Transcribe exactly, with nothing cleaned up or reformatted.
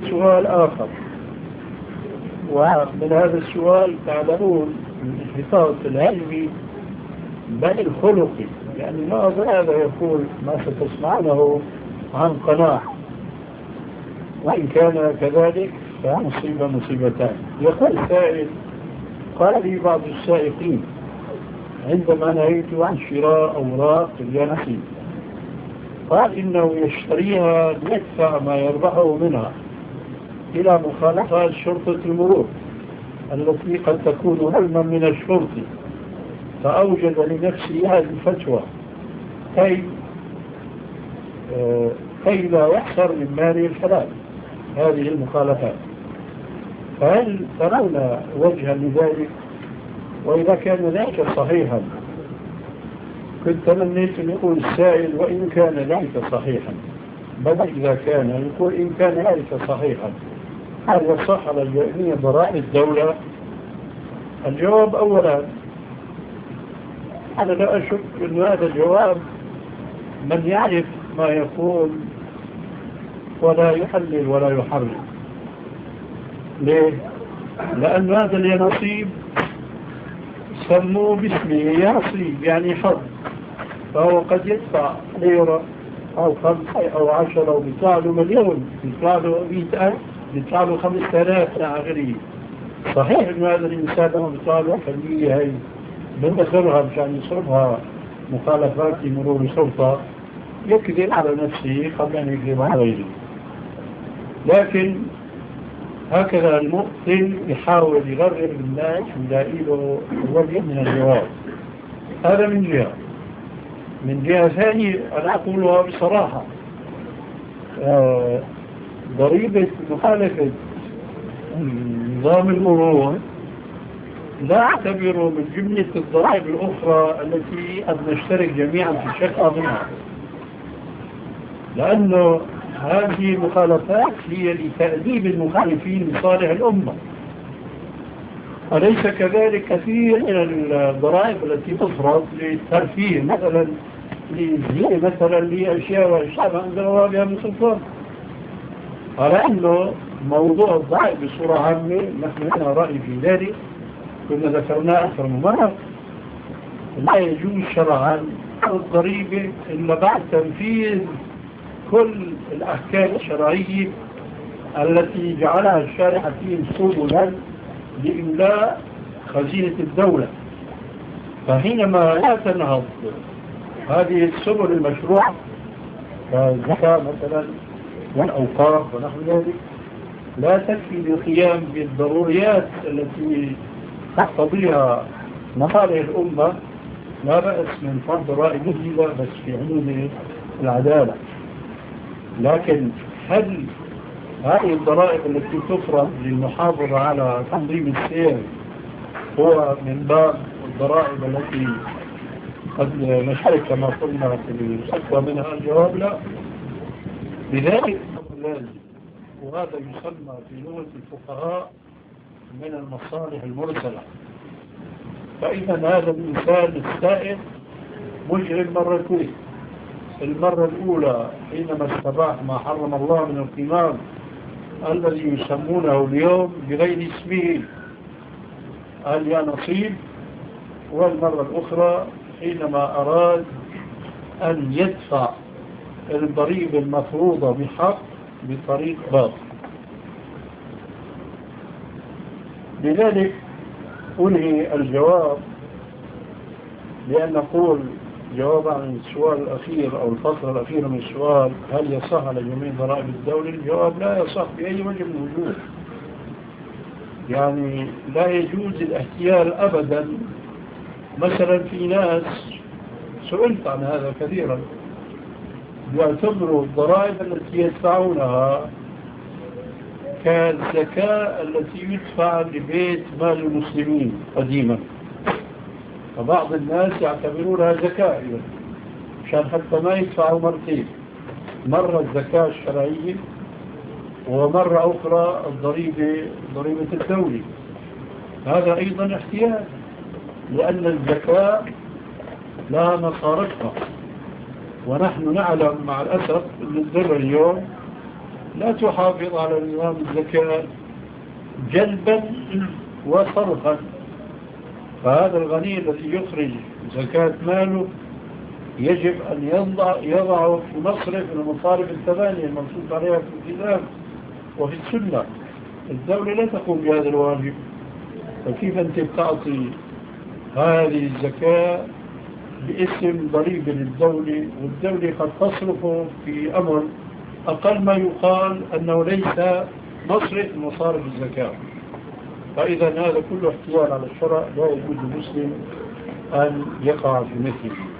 سؤال آخر، ومن هذا السؤال تعلمون الانحطاط العلمي بل الخلقي، يعني ما هذا يقول ما ستسمعنه عن قناعة، وإن كان كذلك فمصيبة مصيبتان. يقول سائل، قال لي بعض السائقين عندما نهيت عن شراء أوراق اليانسي قال إنه يشتريها ليدفع ما يربحه منها إلى مخالفة شرطة المرور التي قد تكون علما من الشرطة، فأوجد لنفسه هذه الفتوى كي كي لا يحصر من ماله الحلال هذه المخالفات. فهل ترون وجها لذلك؟ وإذا كان ذلك صحيحا، كنت تمنيت أن يقول السائل وإن كان ذلك صحيحا، بدل إذا كان يقول إن كان ذلك صحيحا هل يصح على الجميع ضرائب الدولة؟ الجواب أولا أنا لا أشك أن هذا الجواب من يعرف ما يقول ولا يحلل ولا يحرم. ليه؟ لأن هذا اليانصيب سموه باسمه يانصيب يعني حظ، فهو قد يدفع ليرة أو خمسة أو عشرة أو بيطلع له مليون، بيطلع له مئة ألف، بيطلع له خمسة آلاف إلى آخره. صحيح إن هذا الإنسان لما بيطلع له كمية هي بندخرها مشان يصرفها مخالفات مرور الشرطة يكذب على نفسه قبل أن يكذب على غيره. لكن هكذا المؤمن يحاول يغرر الناس ويلاقي له وجه من الجواب. هذا من جهة. من جهة ثانية أنا أقولها بصراحة، آه ضريبة مخالفة نظام المرور لا أعتبره من جملة الضرائب الأخرى التي قد نشترك جميعا في الشقة منها، لأنه هذه المخالفات هي لتأديب المخالفين لصالح الأمة. أليس كذلك كثير من الضرائب التي تفرض للترفيه مثلا للزينة مثلا لأشياء الشعب أنزلها بها من سلطان؟ على أنه موضوع الضرائب بصورة عامة نحن لنا رأي في ذلك كنا ذكرناه أكثر من مرة. لا يجوز شرعا الضريبة إلا بعد تنفيذ كل الأحكام الشرعية التي جعلها الشارع حكيم سبلا لإملاء خزينة الدولة. فحينما لا تنهض هذه السبل المشروعة كالزكاة مثلا والأوقاف ونحو ذلك لا تكفي للقيام بالضروريات التي تقتضيها مصالح الأمة، لا بأس من فرض ضرائب جديدة بس في حدود العدالة. لكن هل هذه الضرائب التي تفرض للمحافظة على تنظيم السير هو من باب الضرائب التي قد نشترك كما قلنا في الفتوى منها؟ الجواب لا. لذلك لازم، وهذا يسمى في لغة الفقهاء من المصالح المرسلة. فإذا هذا الإنسان السائل مجرم مرتين. المرة الأولى حينما استباح ما حرم الله من القمار الذي يسمونه اليوم بغير اسمه اليانصيب، والمرة الأخرى حينما أراد أن يدفع الضريبة المفروضة بحق بطريق باطل. لذلك أنهي الجواب بأن نقول جواب عن السؤال الأخير أو الفصل الأخير من السؤال هل يصح على جميع ضرائب الدولة؟ الجواب لا يصح بأي وجه من الوجوه. يعني لا يجوز الاحتيال أبدا. مثلا في ناس سئلت عن هذا كثيرا يعتبروا الضرائب التي يدفعونها كالزكاة التي يدفع لبيت مال المسلمين قديما، فبعض الناس يعتبرونها زكاة مشان حتى ما يدفعوا مرتين، مرة الزكاة الشرعية ومرة أخرى الضريبة ضريبة الدولة. هذا أيضا احتيال، لأن الزكاة لها مصارفها، ونحن نعلم مع الأسف أن الدولة اليوم لا تحافظ على نظام الزكاة جلبا وصرفا. فهذا الغني الذي يخرج زكاة ماله يجب أن يضع يضعه في مصرف من المصارف الثمانية المنصوص عليها في الكتاب وفي السنة. الدولة لا تقوم بهذا الواجب، فكيف أنت تعطي هذه الزكاة باسم ضريبة للدولة، والدولة قد تصرفه في أمر أقل ما يقال أنه ليس مصرف مصارف الزكاة. فإذا هذا كله احتيال على الشرع، لا يجوز للمسلم أن يقع في مثله.